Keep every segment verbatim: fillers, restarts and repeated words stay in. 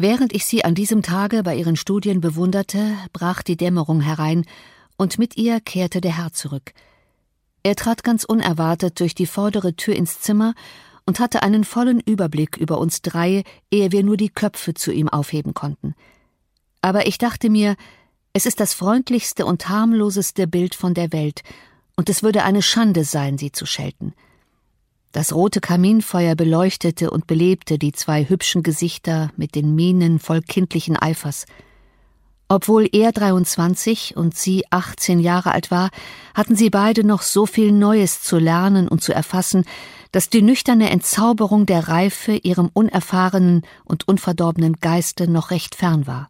Während ich sie an diesem Tage bei ihren Studien bewunderte, brach die Dämmerung herein, und mit ihr kehrte der Herr zurück. Er trat ganz unerwartet durch die vordere Tür ins Zimmer und hatte einen vollen Überblick über uns drei, ehe wir nur die Köpfe zu ihm aufheben konnten. Aber ich dachte mir, es ist das freundlichste und harmloseste Bild von der Welt, und es würde eine Schande sein, sie zu schelten. Das rote Kaminfeuer beleuchtete und belebte die zwei hübschen Gesichter mit den Mienen voll kindlichen Eifers. Obwohl er dreiundzwanzig und sie achtzehn Jahre alt war, hatten sie beide noch so viel Neues zu lernen und zu erfassen, dass die nüchterne Entzauberung der Reife ihrem unerfahrenen und unverdorbenen Geiste noch recht fern war.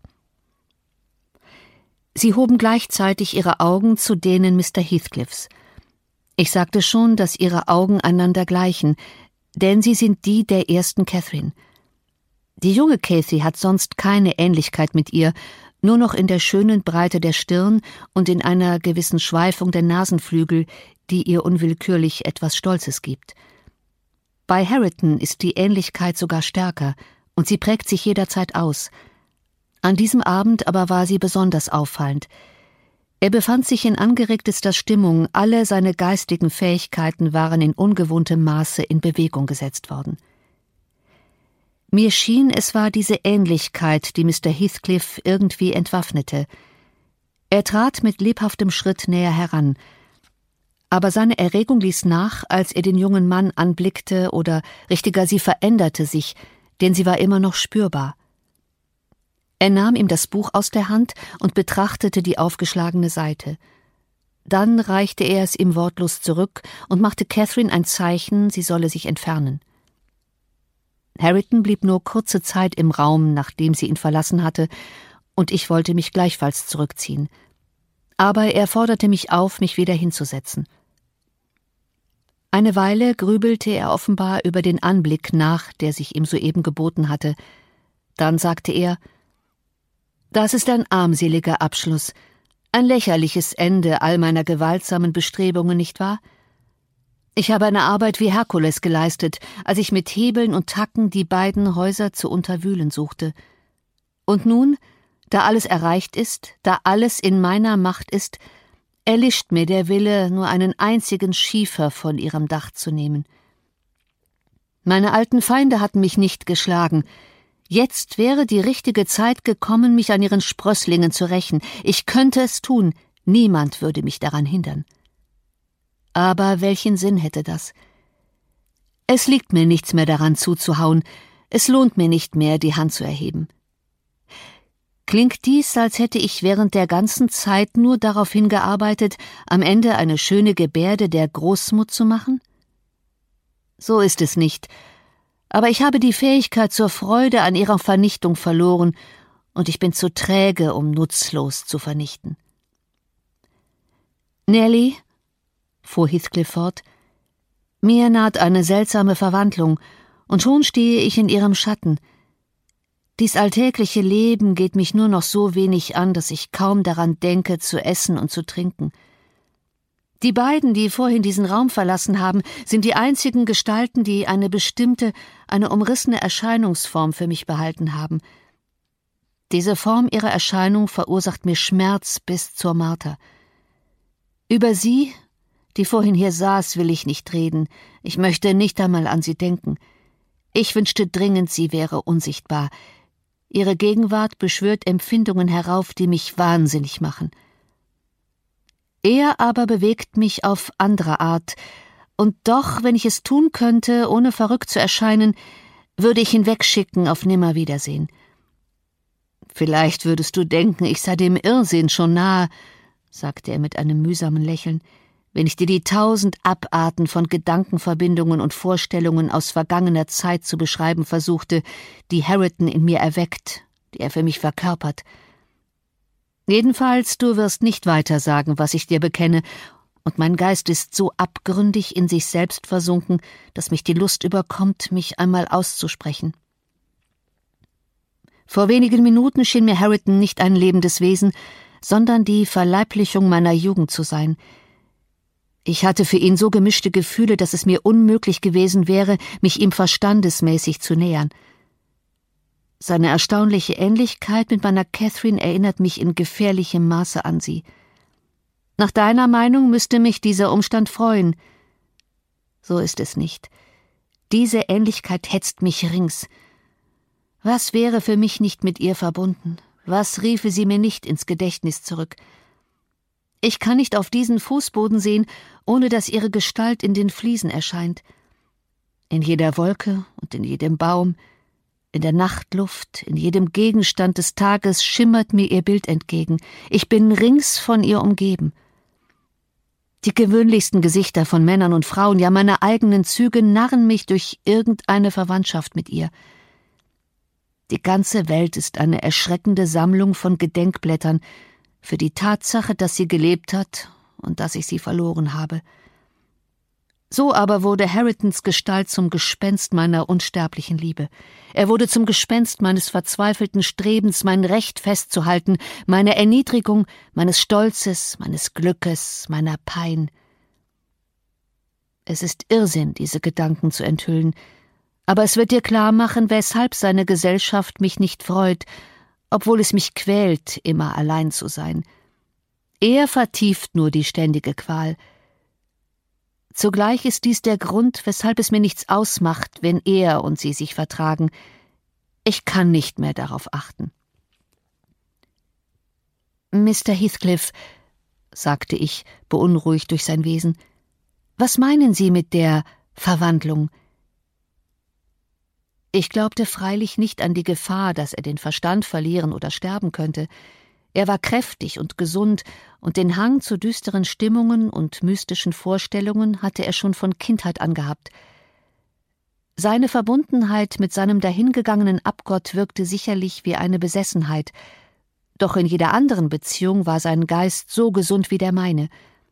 Sie hoben gleichzeitig ihre Augen zu denen Mister Heathcliffs. Ich sagte schon, dass ihre Augen einander gleichen, denn sie sind die der ersten Catherine. Die junge Cathy hat sonst keine Ähnlichkeit mit ihr, nur noch in der schönen Breite der Stirn und in einer gewissen Schweifung der Nasenflügel, die ihr unwillkürlich etwas Stolzes gibt. Bei Hareton ist die Ähnlichkeit sogar stärker, und sie prägt sich jederzeit aus. An diesem Abend aber war sie besonders auffallend. Er befand sich in angeregtester Stimmung, alle seine geistigen Fähigkeiten waren in ungewohntem Maße in Bewegung gesetzt worden. Mir schien, es war diese Ähnlichkeit, die Mister Heathcliff irgendwie entwaffnete. Er trat mit lebhaftem Schritt näher heran, aber seine Erregung ließ nach, als er den jungen Mann anblickte, oder richtiger, sie veränderte sich, denn sie war immer noch spürbar. Er nahm ihm das Buch aus der Hand und betrachtete die aufgeschlagene Seite. Dann reichte er es ihm wortlos zurück und machte Catherine ein Zeichen, sie solle sich entfernen. Hareton blieb nur kurze Zeit im Raum, nachdem sie ihn verlassen hatte, und ich wollte mich gleichfalls zurückziehen. Aber er forderte mich auf, mich wieder hinzusetzen. Eine Weile grübelte er offenbar über den Anblick nach, der sich ihm soeben geboten hatte. Dann sagte er: »Das ist ein armseliger Abschluss, ein lächerliches Ende all meiner gewaltsamen Bestrebungen, nicht wahr? Ich habe eine Arbeit wie Herkules geleistet, als ich mit Hebeln und Tacken die beiden Häuser zu unterwühlen suchte. Und nun, da alles erreicht ist, da alles in meiner Macht ist, erlischt mir der Wille, nur einen einzigen Schiefer von ihrem Dach zu nehmen. Meine alten Feinde hatten mich nicht geschlagen. Jetzt wäre die richtige Zeit gekommen, mich an ihren Sprösslingen zu rächen. Ich könnte es tun, niemand würde mich daran hindern. Aber welchen Sinn hätte das? Es liegt mir nichts mehr daran zuzuhauen, es lohnt mir nicht mehr, die Hand zu erheben. Klingt dies, als hätte ich während der ganzen Zeit nur darauf hingearbeitet, am Ende eine schöne Gebärde der Großmut zu machen? So ist es nicht, aber ich habe die Fähigkeit zur Freude an ihrer Vernichtung verloren, und ich bin zu träge, um nutzlos zu vernichten. Nellie, fuhr Heathcliff fort, mir naht eine seltsame Verwandlung, und schon stehe ich in ihrem Schatten. Dies alltägliche Leben geht mich nur noch so wenig an, dass ich kaum daran denke, zu essen und zu trinken. Die beiden, die vorhin diesen Raum verlassen haben, sind die einzigen Gestalten, die eine bestimmte, eine umrissene Erscheinungsform für mich behalten haben. Diese Form ihrer Erscheinung verursacht mir Schmerz bis zur Marter. Über sie, die vorhin hier saß, will ich nicht reden. Ich möchte nicht einmal an sie denken. Ich wünschte dringend, sie wäre unsichtbar. Ihre Gegenwart beschwört Empfindungen herauf, die mich wahnsinnig machen. Er aber bewegt mich auf andere Art, und doch, wenn ich es tun könnte, ohne verrückt zu erscheinen, würde ich ihn wegschicken auf Nimmerwiedersehen. Vielleicht würdest du denken, ich sei dem Irrsinn schon nahe, sagte er mit einem mühsamen Lächeln, wenn ich dir die tausend Abarten von Gedankenverbindungen und Vorstellungen aus vergangener Zeit zu beschreiben versuchte, die Hareton in mir erweckt, die er für mich verkörpert. Jedenfalls, du wirst nicht weiter sagen, was ich dir bekenne, und mein Geist ist so abgründig in sich selbst versunken, dass mich die Lust überkommt, mich einmal auszusprechen. Vor wenigen Minuten schien mir Hareton nicht ein lebendes Wesen, sondern die Verleiblichung meiner Jugend zu sein. Ich hatte für ihn so gemischte Gefühle, dass es mir unmöglich gewesen wäre, mich ihm verstandesmäßig zu nähern. Seine erstaunliche Ähnlichkeit mit meiner Catherine erinnert mich in gefährlichem Maße an sie. Nach deiner Meinung müsste mich dieser Umstand freuen. So ist es nicht. Diese Ähnlichkeit hetzt mich rings. Was wäre für mich nicht mit ihr verbunden? Was riefe sie mir nicht ins Gedächtnis zurück? Ich kann nicht auf diesen Fußboden sehen, ohne dass ihre Gestalt in den Fliesen erscheint. In jeder Wolke und in jedem Baum, in der Nachtluft, in jedem Gegenstand des Tages schimmert mir ihr Bild entgegen. Ich bin rings von ihr umgeben. Die gewöhnlichsten Gesichter von Männern und Frauen, ja meine eigenen Züge, narren mich durch irgendeine Verwandtschaft mit ihr. Die ganze Welt ist eine erschreckende Sammlung von Gedenkblättern für die Tatsache, dass sie gelebt hat und dass ich sie verloren habe. So aber wurde Haretons Gestalt zum Gespenst meiner unsterblichen Liebe. Er wurde zum Gespenst meines verzweifelten Strebens, mein Recht festzuhalten, meine Erniedrigung, meines Stolzes, meines Glückes, meiner Pein. Es ist Irrsinn, diese Gedanken zu enthüllen, aber es wird dir klar machen, weshalb seine Gesellschaft mich nicht freut, obwohl es mich quält, immer allein zu sein. Er vertieft nur die ständige Qual. Zugleich ist dies der Grund, weshalb es mir nichts ausmacht, wenn er und sie sich vertragen. Ich kann nicht mehr darauf achten. »Mister Heathcliff«, sagte ich, beunruhigt durch sein Wesen, »was meinen Sie mit der Verwandlung?« Ich glaubte freilich nicht an die Gefahr, dass er den Verstand verlieren oder sterben könnte. Er war kräftig und gesund, und den Hang zu düsteren Stimmungen und mystischen Vorstellungen hatte er schon von Kindheit an gehabt. Seine Verbundenheit mit seinem dahingegangenen Abgott wirkte sicherlich wie eine Besessenheit, doch in jeder anderen Beziehung war sein Geist so gesund wie der meine.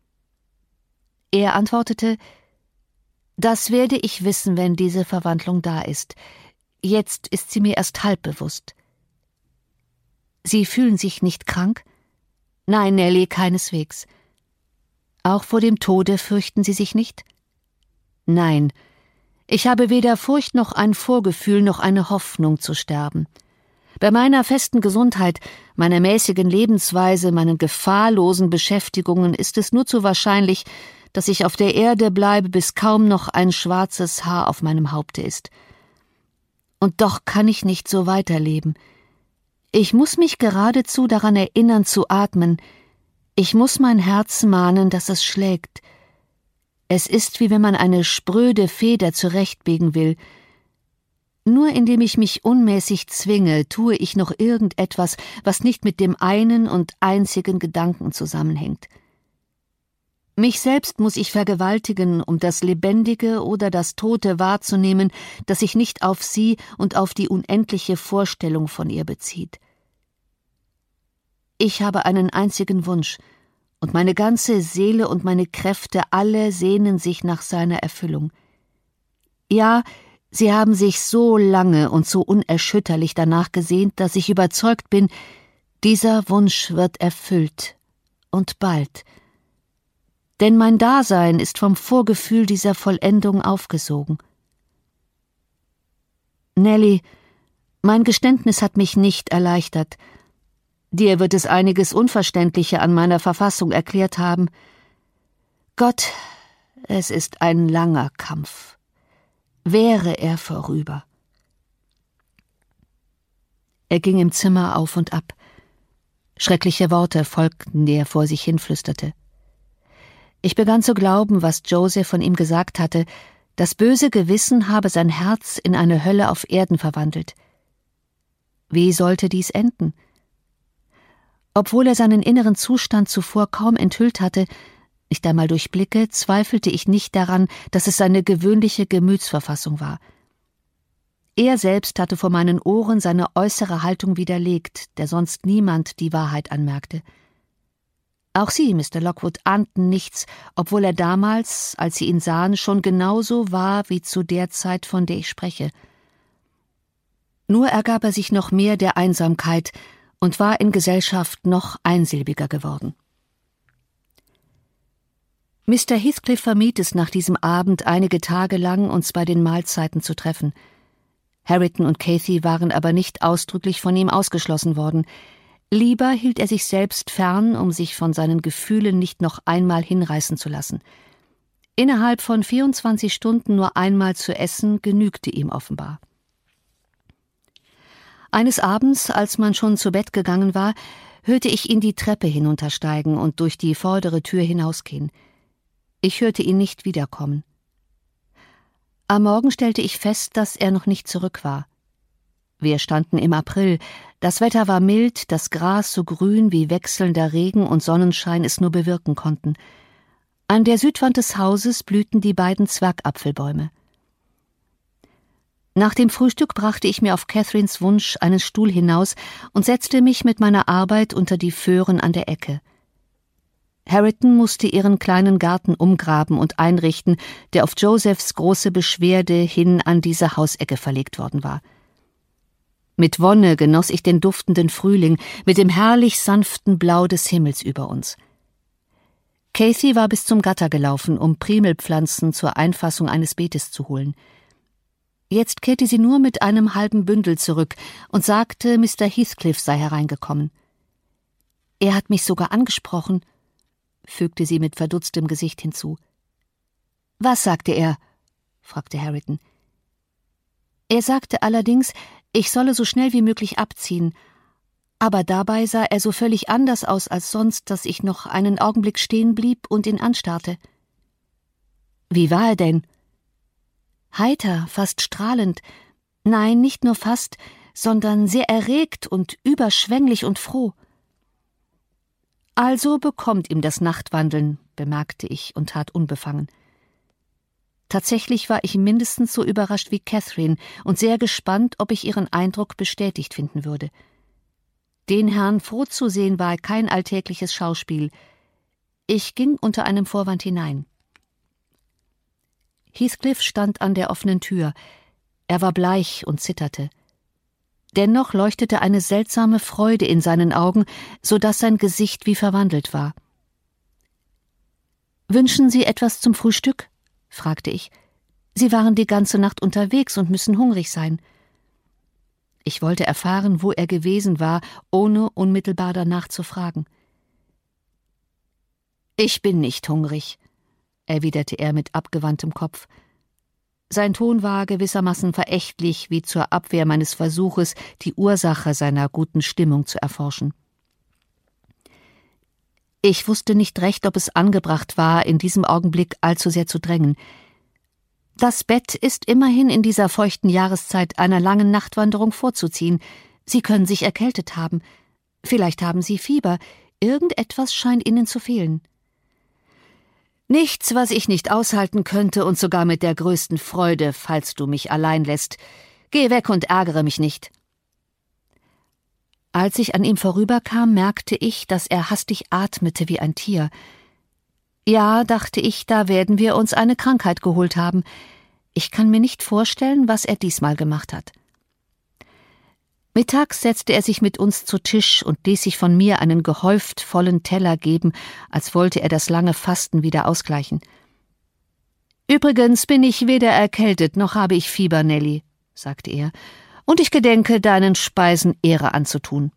Er antwortete: »Das werde ich wissen, wenn diese Verwandlung da ist. Jetzt ist sie mir erst halb bewusst.« »Sie fühlen sich nicht krank?« »Nein, Nelly, keineswegs.« »Auch vor dem Tode fürchten Sie sich nicht?« »Nein, ich habe weder Furcht noch ein Vorgefühl noch eine Hoffnung zu sterben. Bei meiner festen Gesundheit, meiner mäßigen Lebensweise, meinen gefahrlosen Beschäftigungen ist es nur zu wahrscheinlich, dass ich auf der Erde bleibe, bis kaum noch ein schwarzes Haar auf meinem Haupte ist. Und doch kann ich nicht so weiterleben. Ich muss mich geradezu daran erinnern zu atmen. Ich muss mein Herz mahnen, dass es schlägt. Es ist, wie wenn man eine spröde Feder zurechtbiegen will. Nur indem ich mich unmäßig zwinge, tue ich noch irgendetwas, was nicht mit dem einen und einzigen Gedanken zusammenhängt. Mich selbst muss ich vergewaltigen, um das Lebendige oder das Tote wahrzunehmen, das sich nicht auf sie und auf die unendliche Vorstellung von ihr bezieht. Ich habe einen einzigen Wunsch, und meine ganze Seele und meine Kräfte alle sehnen sich nach seiner Erfüllung. Ja, sie haben sich so lange und so unerschütterlich danach gesehnt, dass ich überzeugt bin, dieser Wunsch wird erfüllt, und bald. Denn mein Dasein ist vom Vorgefühl dieser Vollendung aufgesogen. Nelly, mein Geständnis hat mich nicht erleichtert. Dir wird es einiges Unverständliche an meiner Verfassung erklärt haben. Gott, es ist ein langer Kampf. Wäre er vorüber. Er ging im Zimmer auf und ab. Schreckliche Worte folgten, die er vor sich hinflüsterte. Ich begann zu glauben, was Joseph von ihm gesagt hatte, das böse Gewissen habe sein Herz in eine Hölle auf Erden verwandelt. Wie sollte dies enden? Obwohl er seinen inneren Zustand zuvor kaum enthüllt hatte, nicht einmal durch Blicke, zweifelte ich nicht daran, dass es seine gewöhnliche Gemütsverfassung war. Er selbst hatte vor meinen Ohren seine äußere Haltung widerlegt, der sonst niemand die Wahrheit anmerkte. Auch Sie, Mister Lockwood, ahnten nichts, obwohl er damals, als Sie ihn sahen, schon genauso war wie zu der Zeit, von der ich spreche. Nur ergab er sich noch mehr der Einsamkeit und war in Gesellschaft noch einsilbiger geworden. Mister Heathcliff vermied es nach diesem Abend einige Tage lang, uns bei den Mahlzeiten zu treffen. Harriton und Cathy waren aber nicht ausdrücklich von ihm ausgeschlossen worden. Lieber hielt er sich selbst fern, um sich von seinen Gefühlen nicht noch einmal hinreißen zu lassen. Innerhalb von vierundzwanzig Stunden nur einmal zu essen, genügte ihm offenbar. Eines Abends, als man schon zu Bett gegangen war, hörte ich ihn die Treppe hinuntersteigen und durch die vordere Tür hinausgehen. Ich hörte ihn nicht wiederkommen. Am Morgen stellte ich fest, dass er noch nicht zurück war. Wir standen im April, das Wetter war mild, das Gras so grün wie wechselnder Regen und Sonnenschein es nur bewirken konnten. An der Südwand des Hauses blühten die beiden Zwergapfelbäume. Nach dem Frühstück brachte ich mir auf Catherines Wunsch einen Stuhl hinaus und setzte mich mit meiner Arbeit unter die Föhren an der Ecke. Harriton musste ihren kleinen Garten umgraben und einrichten, der auf Josephs große Beschwerde hin an diese Hausecke verlegt worden war. Mit Wonne genoss ich den duftenden Frühling mit dem herrlich sanften Blau des Himmels über uns. Cathy war bis zum Gatter gelaufen, um Primelpflanzen zur Einfassung eines Beetes zu holen. Jetzt kehrte sie nur mit einem halben Bündel zurück und sagte, Mister Heathcliff sei hereingekommen. »Er hat mich sogar angesprochen«, fügte sie mit verdutztem Gesicht hinzu. »Was sagte er?« fragte Harriton. »Er sagte allerdings, ich solle so schnell wie möglich abziehen, aber dabei sah er so völlig anders aus als sonst, dass ich noch einen Augenblick stehen blieb und ihn anstarrte.« »Wie war er denn?« »Heiter, fast strahlend. Nein, nicht nur fast, sondern sehr erregt und überschwänglich und froh.« »Also bekommt ihm das Nachtwandeln«, bemerkte ich und tat unbefangen. Tatsächlich war ich mindestens so überrascht wie Catherine und sehr gespannt, ob ich ihren Eindruck bestätigt finden würde. Den Herrn froh zu sehen war kein alltägliches Schauspiel. Ich ging unter einem Vorwand hinein. Heathcliff stand an der offenen Tür. Er war bleich und zitterte. Dennoch leuchtete eine seltsame Freude in seinen Augen, so dass sein Gesicht wie verwandelt war. »Wünschen Sie etwas zum Frühstück?« fragte ich. »Sie waren die ganze Nacht unterwegs und müssen hungrig sein.« Ich wollte erfahren, wo er gewesen war, ohne unmittelbar danach zu fragen. »Ich bin nicht hungrig«, erwiderte er mit abgewandtem Kopf. Sein Ton war gewissermaßen verächtlich, wie zur Abwehr meines Versuches, die Ursache seiner guten Stimmung zu erforschen. Ich wusste nicht recht, ob es angebracht war, in diesem Augenblick allzu sehr zu drängen. Das Bett ist immerhin in dieser feuchten Jahreszeit einer langen Nachtwanderung vorzuziehen. Sie können sich erkältet haben. Vielleicht haben Sie Fieber. Irgendetwas scheint Ihnen zu fehlen.« »Nichts, was ich nicht aushalten könnte und sogar mit der größten Freude, falls du mich allein lässt. Geh weg und ärgere mich nicht.« Als ich an ihm vorüberkam, merkte ich, dass er hastig atmete wie ein Tier. Ja, dachte ich, da werden wir uns eine Krankheit geholt haben. Ich kann mir nicht vorstellen, was er diesmal gemacht hat. Mittags setzte er sich mit uns zu Tisch und ließ sich von mir einen gehäuft vollen Teller geben, als wollte er das lange Fasten wieder ausgleichen. »Übrigens bin ich weder erkältet noch habe ich Fieber, Nelly«, sagte er, »und ich gedenke, deinen Speisen Ehre anzutun.«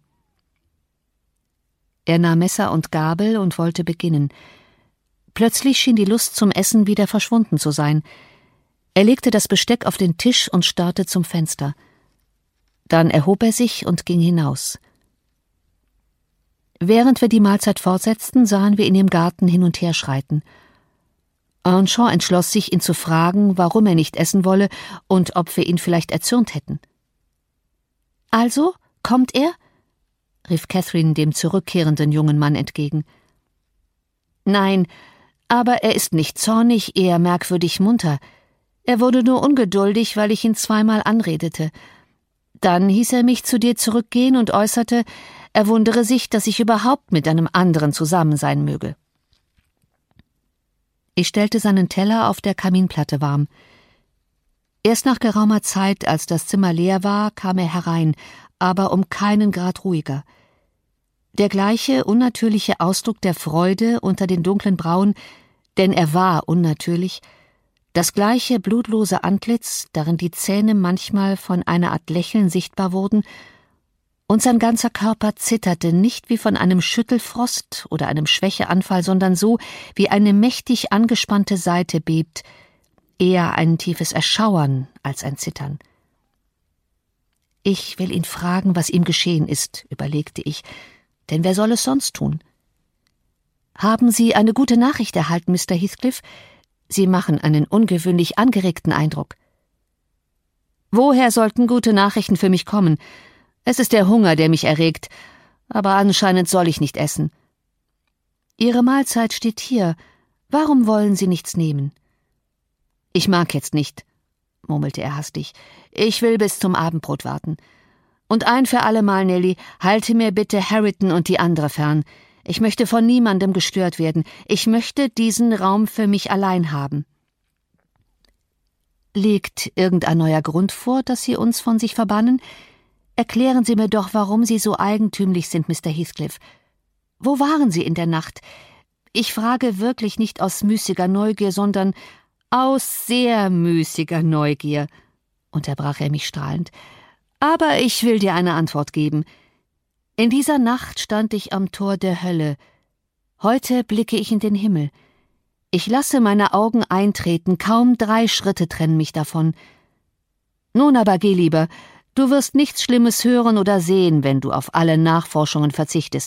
Er nahm Messer und Gabel und wollte beginnen. Plötzlich schien die Lust zum Essen wieder verschwunden zu sein. Er legte das Besteck auf den Tisch und starrte zum Fenster. Dann erhob er sich und ging hinaus. Während wir die Mahlzeit fortsetzten, sahen wir ihn im Garten hin und her schreiten. Earnshaw entschloss sich, ihn zu fragen, warum er nicht essen wolle und ob wir ihn vielleicht erzürnt hätten. »Also, kommt er?« rief Catherine dem zurückkehrenden jungen Mann entgegen. »Nein, aber er ist nicht zornig, eher merkwürdig munter. Er wurde nur ungeduldig, weil ich ihn zweimal anredete. Dann hieß er mich zu dir zurückgehen und äußerte, er wundere sich, dass ich überhaupt mit einem anderen zusammen sein möge.« Ich stellte seinen Teller auf der Kaminplatte warm. Erst nach geraumer Zeit, als das Zimmer leer war, kam er herein, aber um keinen Grad ruhiger. Der gleiche unnatürliche Ausdruck der Freude unter den dunklen Brauen, denn er war unnatürlich, Das gleiche blutlose Antlitz, darin die Zähne manchmal von einer Art Lächeln sichtbar wurden, und sein ganzer Körper zitterte nicht wie von einem Schüttelfrost oder einem Schwächeanfall, sondern so, wie eine mächtig angespannte Saite bebt, eher ein tiefes Erschauern als ein Zittern. »Ich will ihn fragen, was ihm geschehen ist«, überlegte ich, »denn wer soll es sonst tun?« »Haben Sie eine gute Nachricht erhalten, Mister Heathcliff? Sie machen einen ungewöhnlich angeregten Eindruck.« »Woher sollten gute Nachrichten für mich kommen? Es ist der Hunger, der mich erregt, aber anscheinend soll ich nicht essen.« »Ihre Mahlzeit steht hier. Warum wollen Sie nichts nehmen?« »Ich mag jetzt nicht«, murmelte er hastig. »Ich will bis zum Abendbrot warten. Und ein für allemal, Nelly, halte mir bitte Harriton und die andere fern. Ich möchte von niemandem gestört werden. Ich möchte diesen Raum für mich allein haben.« »Liegt irgendein neuer Grund vor, dass Sie uns von sich verbannen? Erklären Sie mir doch, warum Sie so eigentümlich sind, Mister Heathcliff. Wo waren Sie in der Nacht? Ich frage wirklich nicht aus müßiger Neugier, sondern aus sehr müßiger Neugier«, unterbrach er mich strahlend. »Aber ich will dir eine Antwort geben. In dieser Nacht stand ich am Tor der Hölle. Heute blicke ich in den Himmel. Ich lasse meine Augen eintreten, kaum drei Schritte trennen mich davon. Nun aber geh lieber, du wirst nichts Schlimmes hören oder sehen, wenn du auf alle Nachforschungen verzichtest.